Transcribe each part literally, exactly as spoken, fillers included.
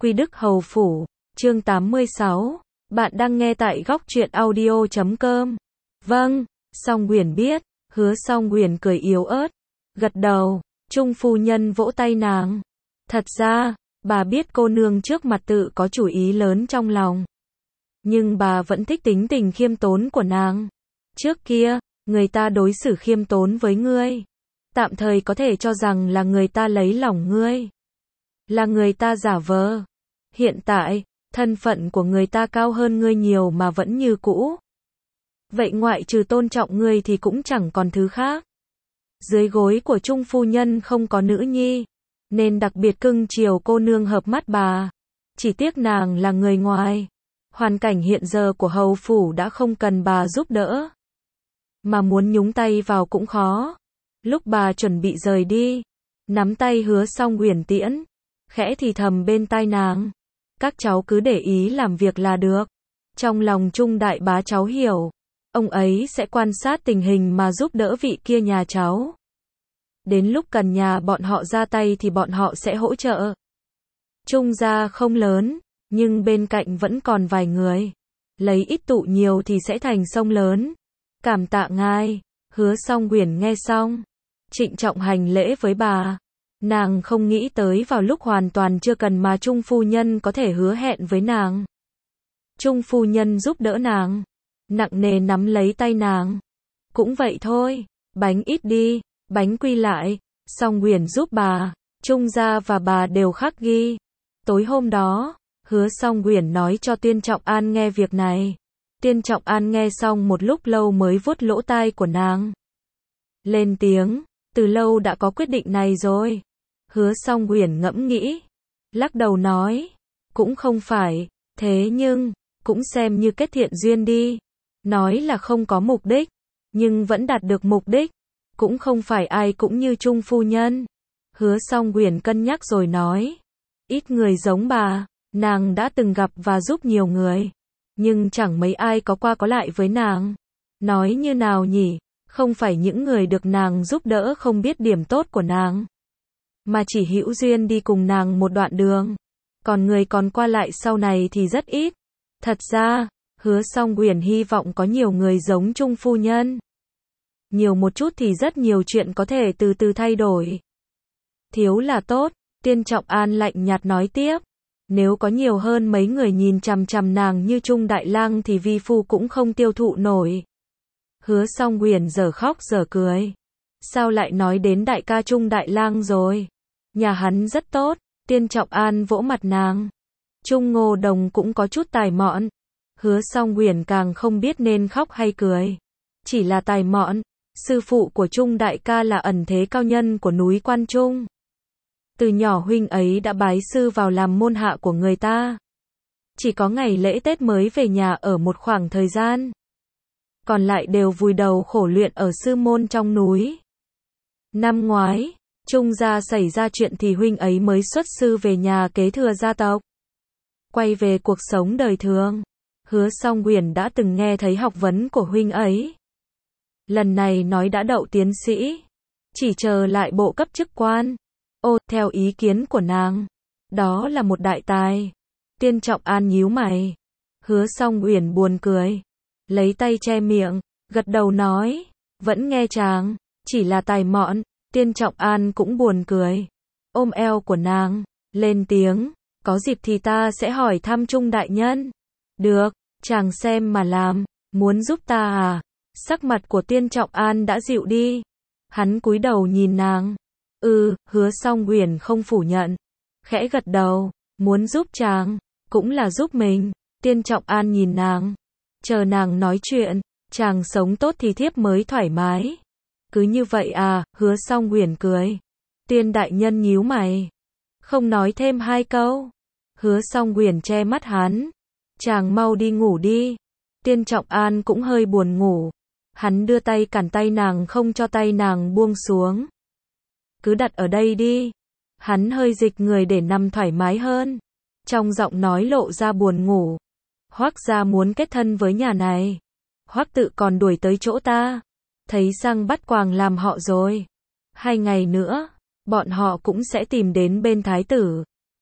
Quy Đức Hầu Phủ, chương tám mươi sáu. Bạn đang nghe tại góc truyện audio chấm com. Vâng, Song Huyền biết, Hứa Song Huyền cười yếu ớt, gật đầu, Trung phu nhân vỗ tay nàng. Thật ra, bà biết cô nương trước mặt tự có chủ ý lớn trong lòng. Nhưng bà vẫn thích tính tình khiêm tốn của nàng. Trước kia, người ta đối xử khiêm tốn với ngươi. Tạm thời có thể cho rằng là người ta lấy lòng ngươi. Là người ta giả vờ. Hiện tại, thân phận của người ta cao hơn ngươi nhiều mà vẫn như cũ. Vậy ngoại trừ tôn trọng ngươi thì cũng chẳng còn thứ khác. Dưới gối của Trung phu nhân không có nữ nhi, nên đặc biệt cưng chiều cô nương hợp mắt bà. Chỉ tiếc nàng là người ngoài. Hoàn cảnh hiện giờ của hầu phủ đã không cần bà giúp đỡ. Mà muốn nhúng tay vào cũng khó. Lúc bà chuẩn bị rời đi, nắm tay Hứa Song Huyền tiễn, khẽ thì thầm bên tai nàng. Các cháu cứ để ý làm việc là được. Trong lòng Trung đại bá cháu hiểu. Ông ấy sẽ quan sát tình hình mà giúp đỡ vị kia nhà cháu. Đến lúc cần nhà bọn họ ra tay thì bọn họ sẽ hỗ trợ. Trung gia không lớn, nhưng bên cạnh vẫn còn vài người. Lấy ít tụ nhiều thì sẽ thành sông lớn. Cảm tạ ngài. Hứa Song Huyền nghe xong, trịnh trọng hành lễ với bà. Nàng không nghĩ tới vào lúc hoàn toàn chưa cần mà Trung phu nhân có thể hứa hẹn với nàng. Trung phu nhân giúp đỡ nàng, nặng nề nắm lấy tay nàng. Cũng vậy thôi, bánh ít đi, bánh quy lại. Song Huyền giúp bà, Trung gia và bà đều khắc ghi. Tối hôm đó, Hứa Song Huyền nói cho Tiên Trọng An nghe việc này. Tiên Trọng An nghe xong một lúc lâu mới vuốt lỗ tai của nàng. Lên tiếng, từ lâu đã có quyết định này rồi. Hứa Song Huyền ngẫm nghĩ, lắc đầu nói, cũng không phải, thế nhưng, cũng xem như kết thiện duyên đi. Nói là không có mục đích, nhưng vẫn đạt được mục đích. Cũng không phải ai cũng như Trung phu nhân. Hứa Song Huyền cân nhắc rồi nói, ít người giống bà, nàng đã từng gặp và giúp nhiều người. Nhưng chẳng mấy ai có qua có lại với nàng. Nói như nào nhỉ, không phải những người được nàng giúp đỡ không biết điểm tốt của nàng, mà chỉ hữu duyên đi cùng nàng một đoạn đường. Còn người còn qua lại sau này thì rất ít. Thật ra, Hứa Song Huyền hy vọng có nhiều người giống Trung phu nhân. Nhiều một chút thì rất nhiều chuyện có thể từ từ thay đổi. Thiếu là tốt, Tiên Trọng An lạnh nhạt nói tiếp. Nếu có nhiều hơn mấy người nhìn chằm chằm nàng như Trung đại lang thì vi phu cũng không tiêu thụ nổi. Hứa Song Huyền giờ khóc giờ cười. Sao lại nói đến đại ca Trung đại lang rồi? Nhà hắn rất tốt. Tiên Trọng An vỗ mặt nàng. Trung Ngô Đồng cũng có chút tài mọn. Hứa Song Huyền càng không biết nên khóc hay cười. Chỉ là tài mọn. Sư phụ của Trung đại ca là ẩn thế cao nhân của núi Quan Trung. Từ nhỏ huynh ấy đã bái sư vào làm môn hạ của người ta. Chỉ có ngày lễ Tết mới về nhà ở một khoảng thời gian. Còn lại đều vùi đầu khổ luyện ở sư môn trong núi. Năm ngoái, Trung gia xảy ra chuyện thì huynh ấy mới xuất sư về nhà kế thừa gia tộc. Quay về cuộc sống đời thường. Hứa Song Huyền đã từng nghe thấy học vấn của huynh ấy. Lần này nói đã đậu tiến sĩ. Chỉ chờ lại bộ cấp chức quan. Ô, theo ý kiến của nàng, đó là một đại tài. Tiên Trọng An nhíu mày. Hứa Song Huyền buồn cười, lấy tay che miệng, gật đầu nói, vẫn nghe chàng, chỉ là tài mọn. Tiên Trọng An cũng buồn cười, ôm eo của nàng, lên tiếng, có dịp thì ta sẽ hỏi thăm Trung đại nhân. Được, chàng xem mà làm, muốn giúp ta à? Sắc mặt của Tiên Trọng An đã dịu đi. Hắn cúi đầu nhìn nàng. Ừ, Hứa Song Huyền không phủ nhận. Khẽ gật đầu, muốn giúp chàng, cũng là giúp mình. Tiên Trọng An nhìn nàng. Chờ nàng nói chuyện, chàng sống tốt thì thiếp mới thoải mái. Cứ như vậy à, Hứa Song Huyền cười. Tiên đại nhân nhíu mày. Không nói thêm hai câu. Hứa Song Huyền che mắt hắn. Chàng mau đi ngủ đi. Tiên Trọng An cũng hơi buồn ngủ. Hắn đưa tay cản tay nàng không cho tay nàng buông xuống. Cứ đặt ở đây đi. Hắn hơi dịch người để nằm thoải mái hơn. Trong giọng nói lộ ra buồn ngủ. Hoắc gia muốn kết thân với nhà này. Hoắc tự còn đuổi tới chỗ ta. Thấy răng bắt quàng làm họ rồi. Hai ngày nữa, bọn họ cũng sẽ tìm đến bên thái tử.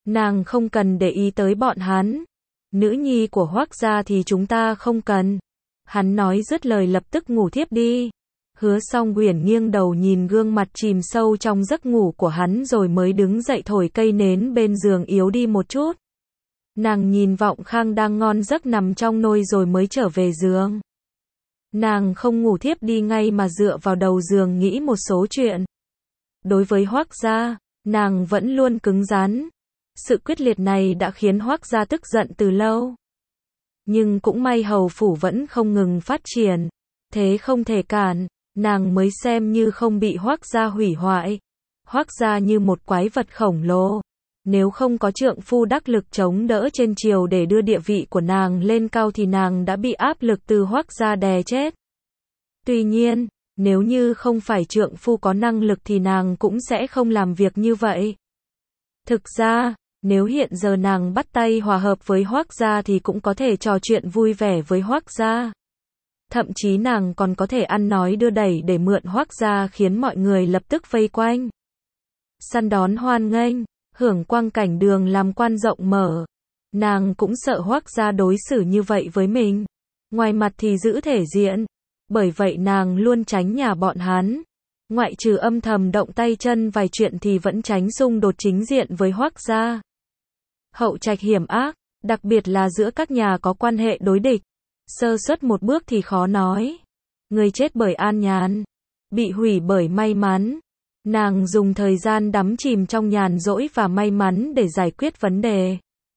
Nàng không cần để ý tới bọn hắn. Nữ nhi của Hoắc gia thì chúng ta không cần. Hắn nói dứt lời lập tức ngủ thiếp đi. Hứa Song Uyển nghiêng đầu nhìn gương mặt chìm sâu trong giấc ngủ của hắn rồi mới đứng dậy thổi cây nến bên giường yếu đi một chút. Nàng nhìn Vọng Khang đang ngon giấc nằm trong nôi rồi mới trở về giường. Nàng không ngủ thiếp đi ngay mà dựa vào đầu giường nghĩ một số chuyện. Đối với Hoắc gia, nàng vẫn luôn cứng rắn. Sự quyết liệt này đã khiến Hoắc gia tức giận từ lâu. Nhưng cũng may hầu phủ vẫn không ngừng phát triển. Thế không thể cản, nàng mới xem như không bị Hoắc gia hủy hoại. Hoắc gia như một quái vật khổng lồ. Nếu không có trượng phu đắc lực chống đỡ trên triều để đưa địa vị của nàng lên cao thì nàng đã bị áp lực từ Hoắc gia đè chết. Tuy nhiên, nếu như không phải trượng phu có năng lực thì nàng cũng sẽ không làm việc như vậy. Thực ra, nếu hiện giờ nàng bắt tay hòa hợp với Hoắc gia thì cũng có thể trò chuyện vui vẻ với Hoắc gia. Thậm chí nàng còn có thể ăn nói đưa đẩy để mượn Hoắc gia khiến mọi người lập tức vây quanh. Săn đón hoan nghênh, hưởng quang cảnh đường làm quan rộng mở. Nàng cũng sợ Hoắc gia đối xử như vậy với mình. Ngoài mặt thì giữ thể diện. Bởi vậy nàng luôn tránh nhà bọn hắn. Ngoại trừ âm thầm động tay chân vài chuyện thì vẫn tránh xung đột chính diện với Hoắc gia. Hậu trạch hiểm ác, đặc biệt là giữa các nhà có quan hệ đối địch. Sơ suất một bước thì khó nói. Người chết bởi an nhàn, bị hủy bởi may mắn. Nàng dùng thời gian đắm chìm trong nhàn rỗi và may mắn để giải quyết vấn đề.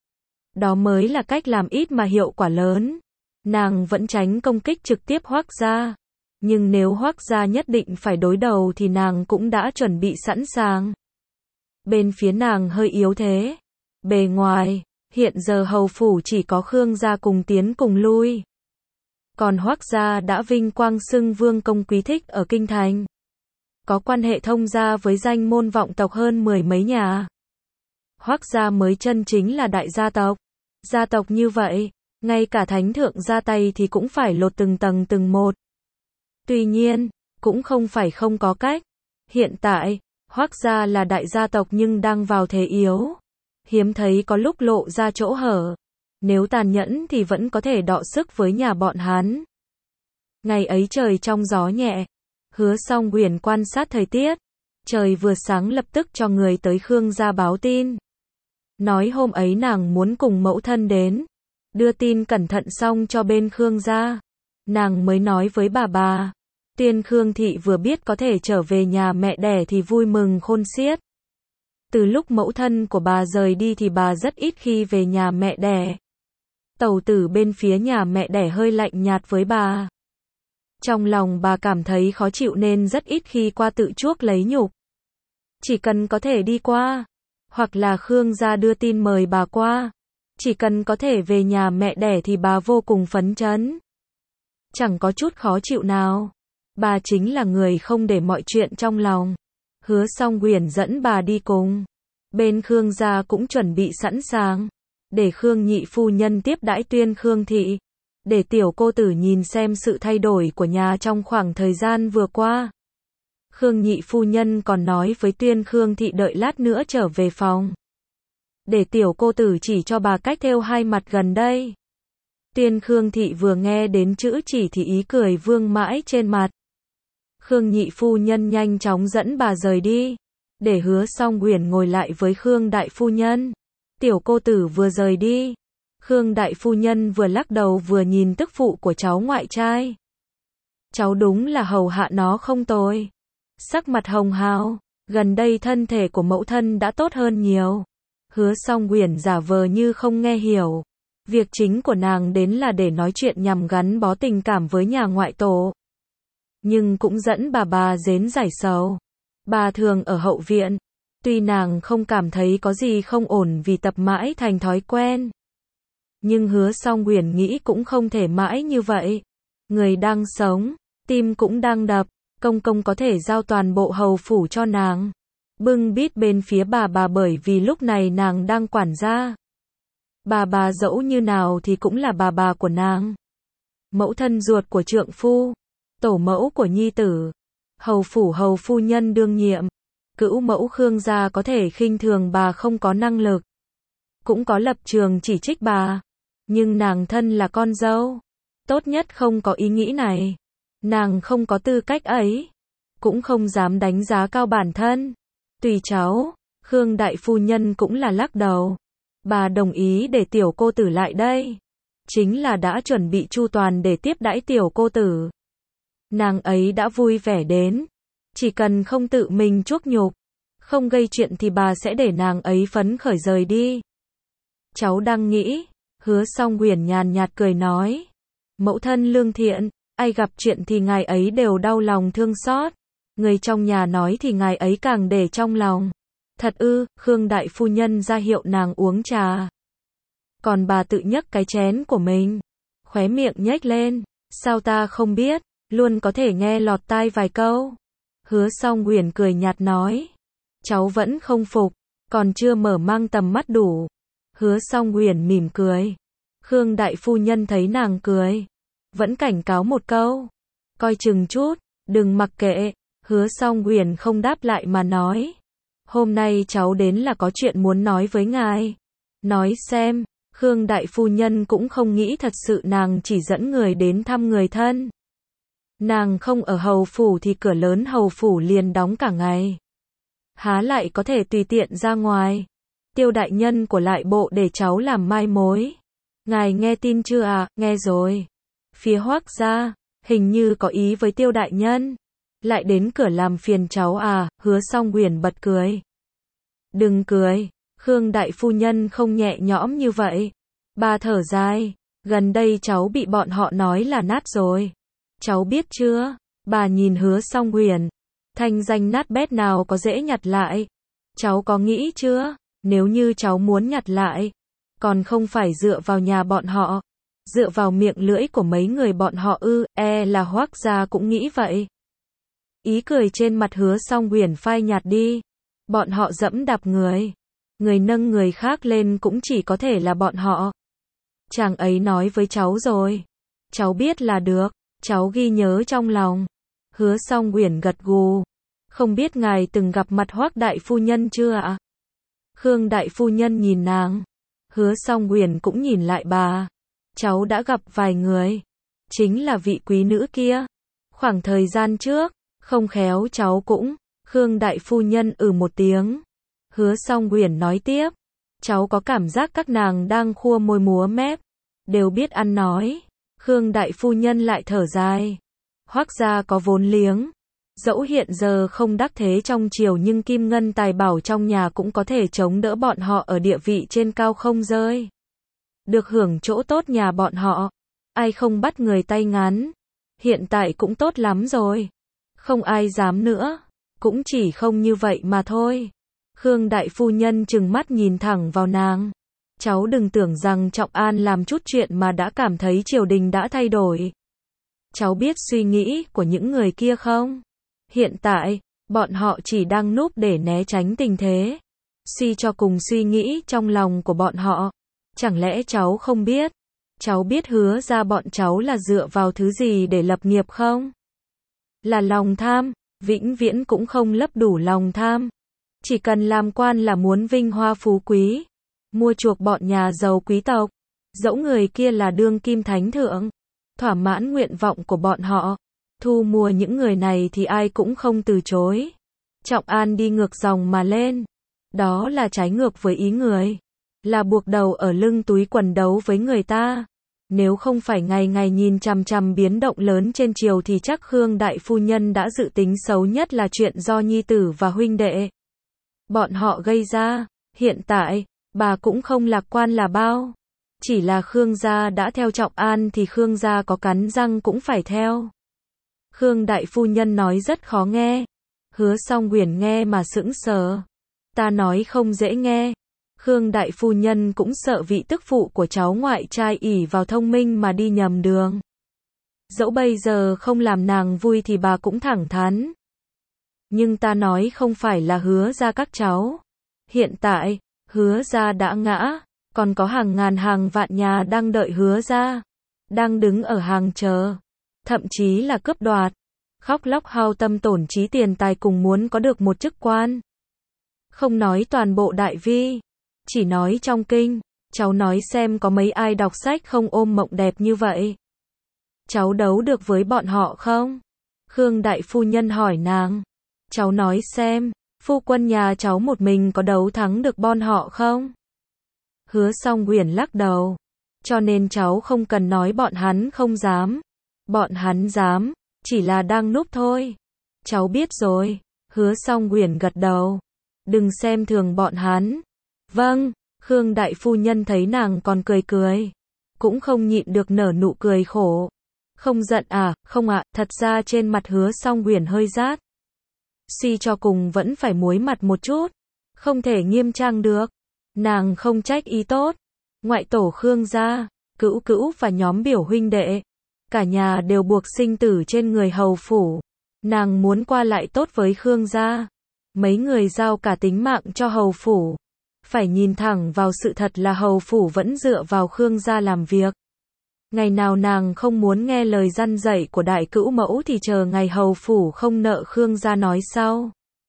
Đó mới là cách làm ít mà hiệu quả lớn. Nàng vẫn tránh công kích trực tiếp Hoắc gia. Nhưng nếu Hoắc gia nhất định phải đối đầu thì nàng cũng đã chuẩn bị sẵn sàng. Bên phía nàng hơi yếu thế. Bề ngoài, hiện giờ hầu phủ chỉ có Khương gia cùng tiến cùng lui. Còn Hoắc gia đã vinh quang xưng vương công quý thích ở kinh thành. Có quan hệ thông gia với danh môn vọng tộc hơn mười mấy nhà. Hoắc gia mới chân chính là đại gia tộc. Gia tộc như vậy, ngay cả thánh thượng ra tay thì cũng phải lột từng tầng từng một. Tuy nhiên, cũng không phải không có cách. Hiện tại, Hoắc gia là đại gia tộc nhưng đang vào thế yếu. Hiếm thấy có lúc lộ ra chỗ hở. Nếu tàn nhẫn thì vẫn có thể đọ sức với nhà bọn hắn. Ngày ấy trời trong gió nhẹ. Hứa Song Uyển quan sát thời tiết. Trời vừa sáng lập tức cho người tới Khương gia báo tin. Nói hôm ấy nàng muốn cùng mẫu thân đến. Đưa tin cẩn thận xong cho bên Khương gia. Nàng mới nói với bà bà. Tiên Khương thị vừa biết có thể trở về nhà mẹ đẻ thì vui mừng khôn xiết. Từ lúc mẫu thân của bà rời đi thì bà rất ít khi về nhà mẹ đẻ. Tẩu tử bên phía nhà mẹ đẻ hơi lạnh nhạt với bà. Trong lòng bà cảm thấy khó chịu nên rất ít khi qua tự chuốc lấy nhục. Chỉ cần có thể đi qua, hoặc là Khương gia đưa tin mời bà qua, chỉ cần có thể về nhà mẹ đẻ thì bà vô cùng phấn chấn. Chẳng có chút khó chịu nào. Bà chính là người không để mọi chuyện trong lòng. Hứa Song Uyển dẫn bà đi cùng. Bên Khương gia cũng chuẩn bị sẵn sàng. Để Khương nhị phu nhân tiếp đãi Tuyên Khương thị. Để tiểu cô tử nhìn xem sự thay đổi của nhà trong khoảng thời gian vừa qua. Khương nhị phu nhân còn nói với Tuyên Khương thị đợi lát nữa trở về phòng. Để tiểu cô tử chỉ cho bà cách thêu hai mặt gần đây. Tuyên Khương thị vừa nghe đến chữ chỉ thì ý cười vương mãi trên mặt. Khương nhị phu nhân nhanh chóng dẫn bà rời đi. Để Hứa Song Uyển ngồi lại với Khương đại phu nhân. Tiểu cô tử vừa rời đi. Khương đại phu nhân vừa lắc đầu vừa nhìn tức phụ của cháu ngoại trai. Cháu đúng là hầu hạ nó không tồi. Sắc mặt hồng hào. Gần đây thân thể của mẫu thân đã tốt hơn nhiều. Hứa Song Uyển giả vờ như không nghe hiểu. Việc chính của nàng đến là để nói chuyện nhằm gắn bó tình cảm với nhà ngoại tổ. Nhưng cũng dẫn bà bà dến giải sầu. Bà thường ở hậu viện. Tuy nàng không cảm thấy có gì không ổn vì tập mãi thành thói quen. Nhưng Hứa Song Uyển nghĩ cũng không thể mãi như vậy. Người đang sống, tim cũng đang đập. Công công có thể giao toàn bộ hầu phủ cho nàng. Bưng bít bên phía bà bà bởi vì lúc này nàng đang quản gia. Bà bà dẫu như nào thì cũng là bà bà của nàng. Mẫu thân ruột của trượng phu. Tổ mẫu của nhi tử. Hầu phủ hầu phu nhân đương nhiệm. Cữu mẫu Khương gia có thể khinh thường bà không có năng lực. cũng có lập trường chỉ trích bà. Nhưng nàng thân là con dâu, tốt nhất không có ý nghĩ này. Nàng không có tư cách ấy, cũng không dám đánh giá cao bản thân. Tùy cháu, Khương đại phu nhân cũng là lắc đầu. Bà đồng ý để tiểu cô tử lại đây, chính là đã chuẩn bị chu toàn để tiếp đãi tiểu cô tử. Nàng ấy đã vui vẻ đến, chỉ cần không tự mình chuốc nhục, không gây chuyện thì bà sẽ để nàng ấy phấn khởi rời đi. Cháu đang nghĩ, Hứa Song Huyền nhàn nhạt cười nói. Mẫu thân lương thiện, ai gặp chuyện thì ngài ấy đều đau lòng thương xót. Người trong nhà nói thì ngài ấy càng để trong lòng. Thật ư, Khương đại phu nhân ra hiệu nàng uống trà. Còn bà tự nhấc cái chén của mình, khóe miệng nhếch lên. Sao ta không biết, luôn có thể nghe lọt tai vài câu. Hứa Song Huyền cười nhạt nói. Cháu vẫn không phục, còn chưa mở mang tầm mắt đủ. Hứa Song Huyền mỉm cười. Khương đại phu nhân thấy nàng cười, vẫn cảnh cáo một câu. Coi chừng chút, đừng mặc kệ. Hứa Song Huyền không đáp lại mà nói. Hôm nay cháu đến là có chuyện muốn nói với ngài. Nói xem. Khương đại phu nhân cũng không nghĩ thật sự nàng chỉ dẫn người đến thăm người thân. Nàng không ở hầu phủ thì cửa lớn hầu phủ liền đóng cả ngày. Há lại có thể tùy tiện ra ngoài. Tiêu đại nhân của lại bộ để cháu làm mai mối. Ngài nghe tin chưa à? Nghe rồi. Phía Hoắc gia, hình như có ý với tiêu đại nhân. Lại đến cửa làm phiền cháu à? Hứa Song Huyền bật cười. Đừng cười. Khương đại phu nhân không nhẹ nhõm như vậy. Bà thở dài. Gần đây cháu bị bọn họ nói là nát rồi. Cháu biết chưa? Bà nhìn Hứa Song Huyền. Thanh danh nát bét nào có dễ nhặt lại. Cháu có nghĩ chưa? Nếu như cháu muốn nhặt lại, còn không phải dựa vào nhà bọn họ, dựa vào miệng lưỡi của mấy người bọn họ ư? E là Hoắc gia cũng nghĩ vậy. Ý cười trên mặt Hứa Song Huyền phai nhạt đi. Bọn họ dẫm đạp người, người nâng người khác lên cũng chỉ có thể là bọn họ. Chàng ấy nói với cháu rồi. Cháu biết là được, cháu ghi nhớ trong lòng. Hứa Song Huyền gật gù. Không biết ngài từng gặp mặt Hoắc đại phu nhân chưa ạ? Khương đại phu nhân nhìn nàng. Hứa Song Huyền cũng nhìn lại bà. Cháu đã gặp vài người. Chính là vị quý nữ kia. Khoảng thời gian trước, không khéo cháu cũng. Khương đại phu nhân ừ một tiếng. Hứa Song Huyền nói tiếp. Cháu có cảm giác các nàng đang khua môi múa mép. Đều biết ăn nói. Khương đại phu nhân lại thở dài. Hoắc gia có vốn liếng. Dẫu hiện giờ không đắc thế trong triều nhưng kim ngân tài bảo trong nhà cũng có thể chống đỡ bọn họ ở địa vị trên cao không rơi. Được hưởng chỗ tốt nhà bọn họ. Ai không bắt người tay ngắn. Hiện tại cũng tốt lắm rồi. Không ai dám nữa. Cũng chỉ không như vậy mà thôi. Khương đại phu nhân trừng mắt nhìn thẳng vào nàng. Cháu đừng tưởng rằng Trọng An làm chút chuyện mà đã cảm thấy triều đình đã thay đổi. Cháu biết suy nghĩ của những người kia không? Hiện tại, bọn họ chỉ đang núp để né tránh tình thế. Suy cho cùng suy nghĩ trong lòng của bọn họ. Chẳng lẽ cháu không biết? Cháu biết Hứa ra bọn cháu là dựa vào thứ gì để lập nghiệp không? Là lòng tham, vĩnh viễn cũng không lấp đủ lòng tham. Chỉ cần làm quan là muốn vinh hoa phú quý, mua chuộc bọn nhà giàu quý tộc. Dẫu người kia là đương kim thánh thượng, thỏa mãn nguyện vọng của bọn họ. Thu mua những người này thì ai cũng không từ chối. Trọng An đi ngược dòng mà lên. Đó là trái ngược với ý người. Là buộc đầu ở lưng túi quần đấu với người ta. Nếu không phải ngày ngày nhìn chằm chằm biến động lớn trên triều thì chắc Khương đại phu nhân đã dự tính xấu nhất là chuyện do nhi tử và huynh đệ bọn họ gây ra. Hiện tại, bà cũng không lạc quan là bao. Chỉ là Khương gia đã theo Trọng An thì Khương gia có cắn răng cũng phải theo. Khương đại phu nhân nói rất khó nghe. Hứa Song Huyền nghe mà sững sờ. Ta nói không dễ nghe. Khương đại phu nhân cũng sợ vị tức phụ của cháu ngoại trai ỷ vào thông minh mà đi nhầm đường. Dẫu bây giờ không làm nàng vui thì bà cũng thẳng thắn. Nhưng ta nói không phải là Hứa ra các cháu. Hiện tại, Hứa ra đã ngã, còn có hàng ngàn hàng vạn nhà đang đợi Hứa ra, đang đứng ở hàng chờ, thậm chí là cướp đoạt, khóc lóc hao tâm tổn trí tiền tài cùng muốn có được một chức quan. Không nói toàn bộ đại vi, chỉ nói trong kinh. Cháu nói xem có mấy ai đọc sách không ôm mộng đẹp như vậy. Cháu đấu được với bọn họ không? Khương đại phu nhân hỏi nàng. Cháu nói xem, phu quân nhà cháu một mình có đấu thắng được bọn họ không? Hứa Song Uyển lắc đầu. Cho nên cháu không cần nói bọn hắn không dám. Bọn hắn dám, chỉ là đang núp thôi. Cháu biết rồi. Hứa Song Uyển gật đầu. Đừng xem thường bọn hắn. Vâng, Khương đại phu nhân thấy nàng còn cười cười. Cũng không nhịn được nở nụ cười khổ. Không giận à, không ạ, thật ra trên mặt Hứa Song Uyển hơi rát. Suy cho cùng vẫn phải muối mặt một chút. Không thể nghiêm trang được. Nàng không trách ý tốt. Ngoại tổ Khương gia, Cữu Cữu và nhóm biểu huynh đệ. Cả nhà đều buộc sinh tử trên người hầu phủ. Nàng muốn qua lại tốt với Khương gia. Mấy người giao cả tính mạng cho hầu phủ. Phải nhìn thẳng vào sự thật là hầu phủ vẫn dựa vào Khương gia làm việc. Ngày nào nàng không muốn nghe lời răn dạy của đại cữu mẫu thì chờ ngày hầu phủ không nợ Khương gia nói sau.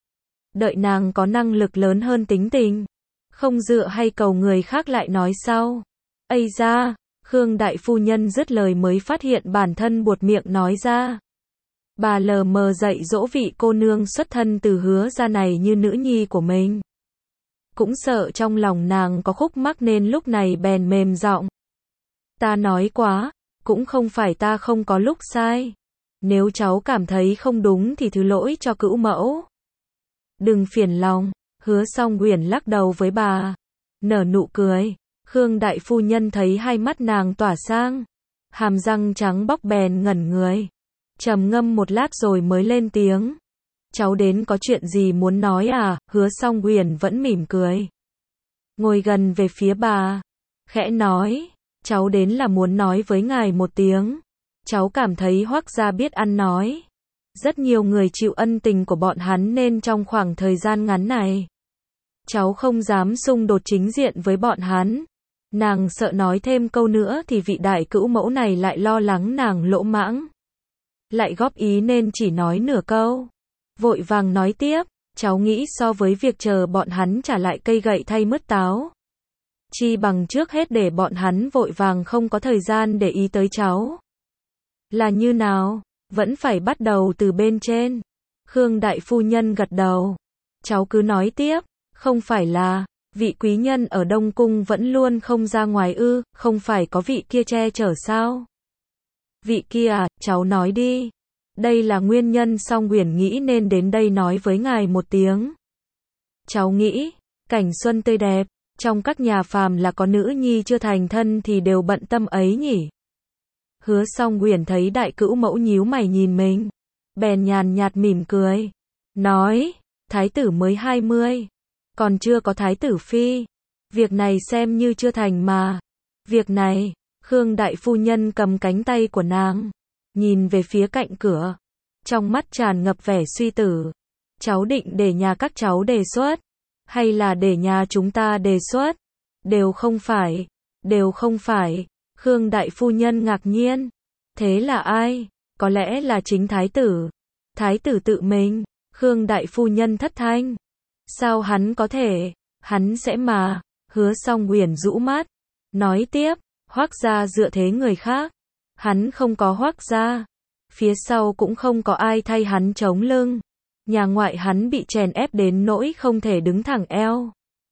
Đợi nàng có năng lực lớn hơn tính tình. Không dựa hay cầu người khác lại nói sau. Ây da, Khương đại phu nhân dứt lời mới phát hiện bản thân buột miệng nói ra. Bà lờ mờ dạy dỗ vị cô nương xuất thân từ Hứa gia này như nữ nhi của mình. Cũng sợ trong lòng nàng có khúc mắc nên lúc này bèn mềm giọng. Ta nói quá, cũng không phải ta không có lúc sai. Nếu cháu cảm thấy không đúng thì thứ lỗi cho cữu mẫu. Đừng phiền lòng. Hứa Song Uyển lắc đầu với bà. Nở nụ cười. Khương đại phu nhân thấy hai mắt nàng tỏa sang. Hàm răng trắng bóc bèn ngẩn người. Trầm ngâm một lát rồi mới lên tiếng. Cháu đến có chuyện gì muốn nói à? Hứa Song Uyển vẫn mỉm cười. Ngồi gần về phía bà. Khẽ nói. Cháu đến là muốn nói với ngài một tiếng. Cháu cảm thấy Hoắc gia biết ăn nói. Rất nhiều người chịu ân tình của bọn hắn nên trong khoảng thời gian ngắn này. Cháu không dám xung đột chính diện với bọn hắn. Nàng sợ nói thêm câu nữa thì vị đại cữu mẫu này lại lo lắng nàng lỗ mãng. Lại góp ý nên chỉ nói nửa câu. Vội vàng nói tiếp, cháu nghĩ so với việc chờ bọn hắn trả lại cây gậy thay mứt táo. Chi bằng trước hết để bọn hắn vội vàng không có thời gian để ý tới cháu. Là như nào? Vẫn phải bắt đầu từ bên trên. Khương đại phu nhân gật đầu. Cháu cứ nói tiếp, không phải là, vị quý nhân ở Đông Cung vẫn luôn không ra ngoài ư, không phải có vị kia che chở sao? Vị kia à, cháu nói đi. Đây là nguyên nhân Song Uyển nghĩ nên đến đây nói với ngài một tiếng. Cháu nghĩ, cảnh xuân tươi đẹp, trong các nhà phàm là có nữ nhi chưa thành thân thì đều bận tâm ấy nhỉ. Hứa Song Uyển thấy đại cữu mẫu nhíu mày nhìn mình. Bèn nhàn nhạt mỉm cười. Nói, thái tử mới hai mươi. Còn chưa có thái tử phi. Việc này xem như chưa thành mà. Việc này, Khương đại phu nhân cầm cánh tay của nàng. Nhìn về phía cạnh cửa. Trong mắt tràn ngập vẻ suy tử. Cháu định để nhà các cháu đề xuất. Hay là để nhà chúng ta đề xuất? Đều không phải. Đều không phải. Khương đại phu nhân ngạc nhiên. Thế là ai? Có lẽ là chính thái tử. Thái tử tự mình. Khương đại phu nhân thất thanh. Sao hắn có thể? Hắn sẽ mà. Hứa Song Uyển rũ mắt. Nói tiếp. Hoắc gia dựa thế người khác. Hắn không có Hoắc gia. Phía sau cũng không có ai thay hắn chống lưng. Nhà ngoại hắn bị chèn ép đến nỗi không thể đứng thẳng eo.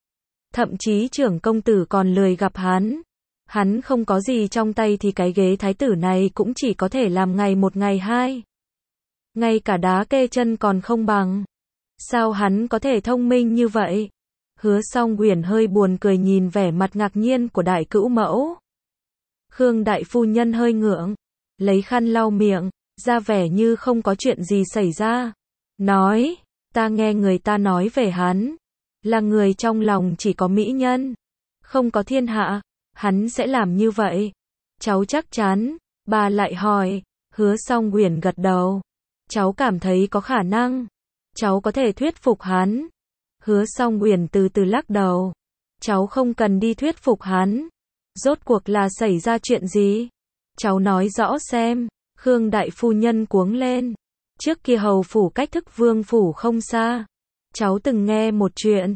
Thậm chí trưởng công tử còn lười gặp hắn. Hắn không có gì trong tay thì cái ghế thái tử này cũng chỉ có thể làm ngày một ngày hai. Ngay cả đá kê chân còn không bằng. Sao hắn có thể thông minh như vậy? Hứa Song Uyển hơi buồn cười nhìn vẻ mặt ngạc nhiên của đại cữu mẫu. Khương đại phu nhân hơi ngượng. Lấy khăn lau miệng, ra vẻ như không có chuyện gì xảy ra. Nói, ta nghe người ta nói về hắn. Là người trong lòng chỉ có mỹ nhân. Không có thiên hạ. Hắn sẽ làm như vậy. Cháu chắc chắn. Bà lại hỏi. Hứa Song Uyển gật đầu. Cháu cảm thấy có khả năng. Cháu có thể thuyết phục hắn. Hứa Song Uyển từ từ lắc đầu. Cháu không cần đi thuyết phục hắn. Rốt cuộc là xảy ra chuyện gì? Cháu nói rõ xem. Khương đại phu nhân cuống lên. Trước kia hầu phủ cách thức vương phủ không xa. Cháu từng nghe một chuyện.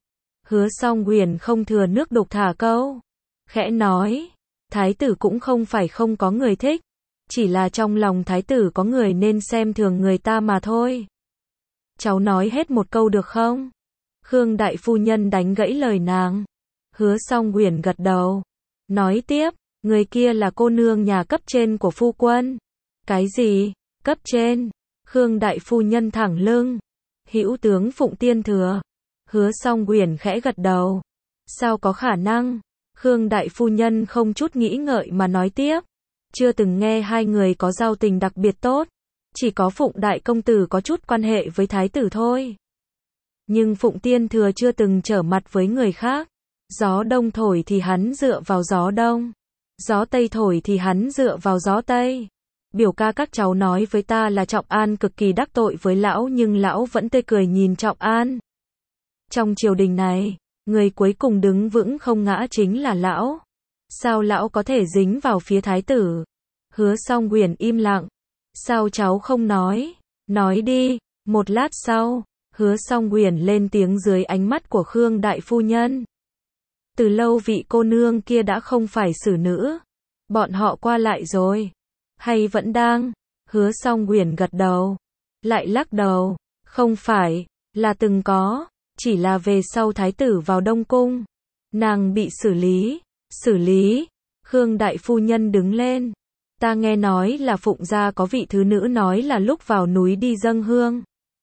Hứa Song Huyền không thừa nước đục thả câu. Khẽ nói, thái tử cũng không phải không có người thích. Chỉ là trong lòng thái tử có người nên xem thường người ta mà thôi. Cháu nói hết một câu được không? Khương đại phu nhân đánh gãy lời nàng. Hứa Song Huyền gật đầu. Nói tiếp, người kia là cô nương nhà cấp trên của phu quân. Cái gì? Cấp trên? Khương đại phu nhân thẳng lưng. Hữu tướng Phụng Tiên Thừa. Hứa Song Huyền khẽ gật đầu. Sao có khả năng? Khương đại phu nhân không chút nghĩ ngợi mà nói tiếp. Chưa từng nghe hai người có giao tình đặc biệt tốt. Chỉ có Phụng đại công tử có chút quan hệ với thái tử thôi. Nhưng Phụng Tiên Thừa chưa từng trở mặt với người khác. Gió đông thổi thì hắn dựa vào gió đông. Gió tây thổi thì hắn dựa vào gió tây. Biểu ca các cháu nói với ta là Trọng An cực kỳ đắc tội với lão, nhưng lão vẫn tươi cười nhìn Trọng An. Trong triều đình này, người cuối cùng đứng vững không ngã chính là lão. Sao lão có thể dính vào phía thái tử? Hứa Song Huyền im lặng. Sao cháu không nói? Nói đi. Một lát sau, Hứa Song Huyền lên tiếng dưới ánh mắt của Khương đại phu nhân. Từ lâu vị cô nương kia đã không phải xử nữ. Bọn họ qua lại rồi. Hay vẫn đang? Hứa Song Huyền gật đầu. Lại lắc đầu. Không phải, là từng có. Chỉ là về sau thái tử vào Đông Cung. Nàng bị xử lý. Xử lý. Khương đại phu nhân đứng lên. Ta nghe nói là Phụng gia có vị thứ nữ nói là lúc vào núi đi dâng hương.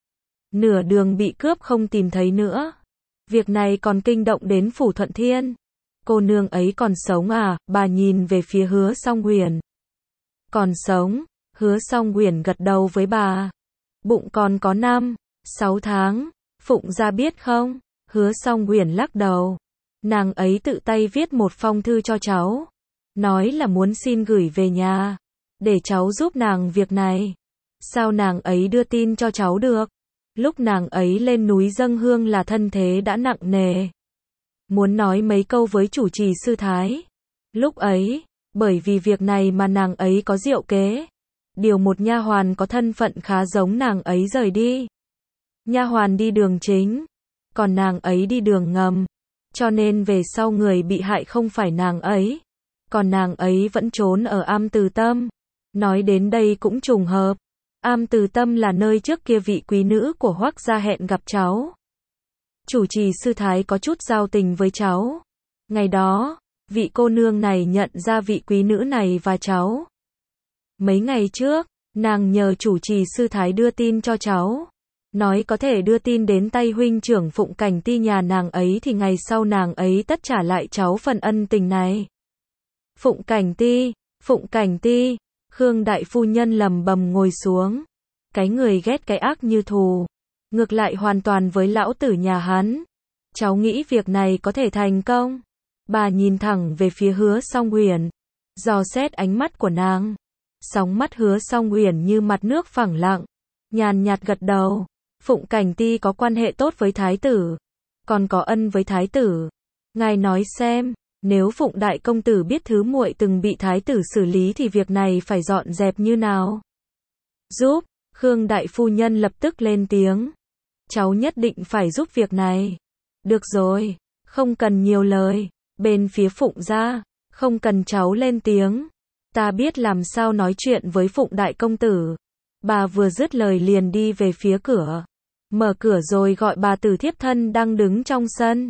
Nửa đường bị cướp không tìm thấy nữa. Việc này còn kinh động đến Phủ Thuận Thiên. Cô nương ấy còn sống à? Bà nhìn về phía Hứa Song Huyền. Còn sống. Hứa Song Huyền gật đầu với bà. Bụng còn có năm, sáu tháng. Phụng gia biết không? Hứa Song Huyền lắc đầu. Nàng ấy tự tay viết một phong thư cho cháu. Nói là muốn xin gửi về nhà. Để cháu giúp nàng việc này. Sao nàng ấy đưa tin cho cháu được? Lúc nàng ấy lên núi dâng hương là thân thế đã nặng nề. Muốn nói mấy câu với chủ trì sư thái. Lúc ấy, bởi vì việc này mà nàng ấy có diệu kế. Điều một nha hoàn có thân phận khá giống nàng ấy rời đi. Nha hoàn đi đường chính, còn nàng ấy đi đường ngầm. Cho nên về sau người bị hại không phải nàng ấy. Còn nàng ấy vẫn trốn ở Am Từ Tâm. Nói đến đây cũng trùng hợp. Am Từ Tâm là nơi trước kia vị quý nữ của Hoắc gia hẹn gặp cháu. Chủ trì sư thái có chút giao tình với cháu. Ngày đó, vị cô nương này nhận ra vị quý nữ này và cháu. Mấy ngày trước, nàng nhờ chủ trì sư thái đưa tin cho cháu. Nói có thể đưa tin đến tay huynh trưởng Phụng Cảnh Ti nhà nàng ấy thì ngày sau nàng ấy tất trả lại cháu phần ân tình này. Phụng Cảnh Ti, Phụng Cảnh Ti, Khương đại phu nhân lầm bầm ngồi xuống. Cái người ghét cái ác như thù. Ngược lại hoàn toàn với lão tử nhà hắn. Cháu nghĩ việc này có thể thành công. Bà nhìn thẳng về phía Hứa Song Huyền. Dò xét ánh mắt của nàng. Sóng mắt Hứa Song Huyền như mặt nước phẳng lặng. Nhàn nhạt gật đầu. Phụng Cảnh Ti có quan hệ tốt với thái tử. Còn có ân với thái tử. Ngài nói xem, nếu Phụng đại công tử biết thứ muội từng bị thái tử xử lý thì việc này phải dọn dẹp như nào? Giúp, Khương đại phu nhân lập tức lên tiếng. Cháu nhất định phải giúp việc này. Được rồi, không cần nhiều lời. Bên phía Phụng gia, không cần cháu lên tiếng. Ta biết làm sao nói chuyện với Phụng đại công tử. Bà vừa dứt lời liền đi về phía cửa. Mở cửa rồi gọi bà tử thiếp thân đang đứng trong sân.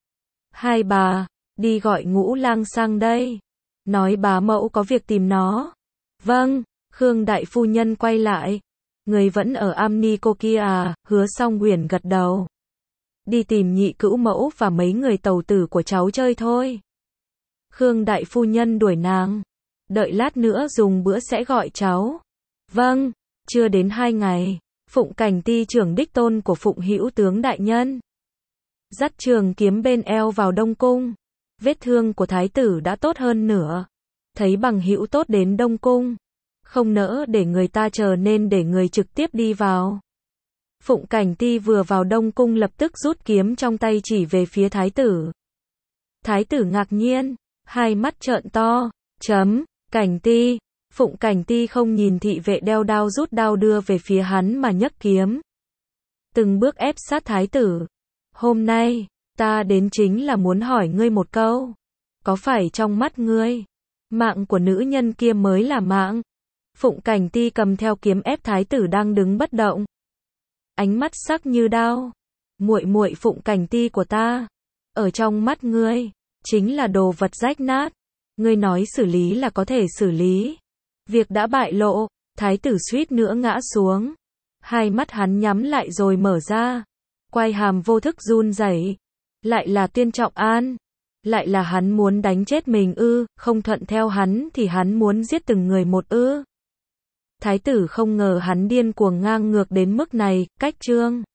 Hai bà, đi gọi Ngũ Lang sang đây. Nói bá mẫu có việc tìm nó. Vâng, Khương đại phu nhân quay lại. Người vẫn ở Am Ni cô kia à? Hứa Song Huyền gật đầu. Đi tìm nhị cữu mẫu và mấy người tàu tử của cháu chơi thôi. Khương đại phu nhân đuổi nàng. Đợi lát nữa dùng bữa sẽ gọi cháu. Vâng, chưa đến hai ngày. Phụng Cảnh Ti trưởng đích tôn của Phụng Hữu tướng đại nhân. Dắt trường kiếm bên eo vào Đông Cung. Vết thương của thái tử đã tốt hơn nữa. Thấy bằng hữu tốt đến Đông Cung. Không nỡ để người ta chờ nên để người trực tiếp đi vào. Phụng Cảnh Ti vừa vào Đông Cung lập tức rút kiếm trong tay chỉ về phía thái tử. Thái tử ngạc nhiên, hai mắt trợn to, chấm, Cảnh Ti. Phụng Cảnh Ti không nhìn thị vệ đeo đao rút đao đưa về phía hắn mà nhấc kiếm. Từng bước ép sát thái tử. Hôm nay, Ta đến chính là muốn hỏi ngươi một câu. Có phải trong mắt ngươi, mạng của nữ nhân kia mới là mạng? Phụng Cảnh Ti cầm theo kiếm ép thái tử đang đứng bất động. Ánh mắt sắc như đao. Muội muội Phụng Cảnh Ti của ta, ở trong mắt ngươi, chính là đồ vật rách nát. Ngươi nói xử lý là có thể xử lý. Việc đã bại lộ, thái tử suýt nữa ngã xuống. Hai mắt hắn nhắm lại rồi mở ra. Quai hàm vô thức run rẩy. Lại là Tuyên Trọng An. Lại là hắn muốn đánh chết mình ư, không thuận theo hắn thì hắn muốn giết từng người một ư. Thái tử không ngờ hắn điên cuồng ngang ngược đến mức này, cách trương.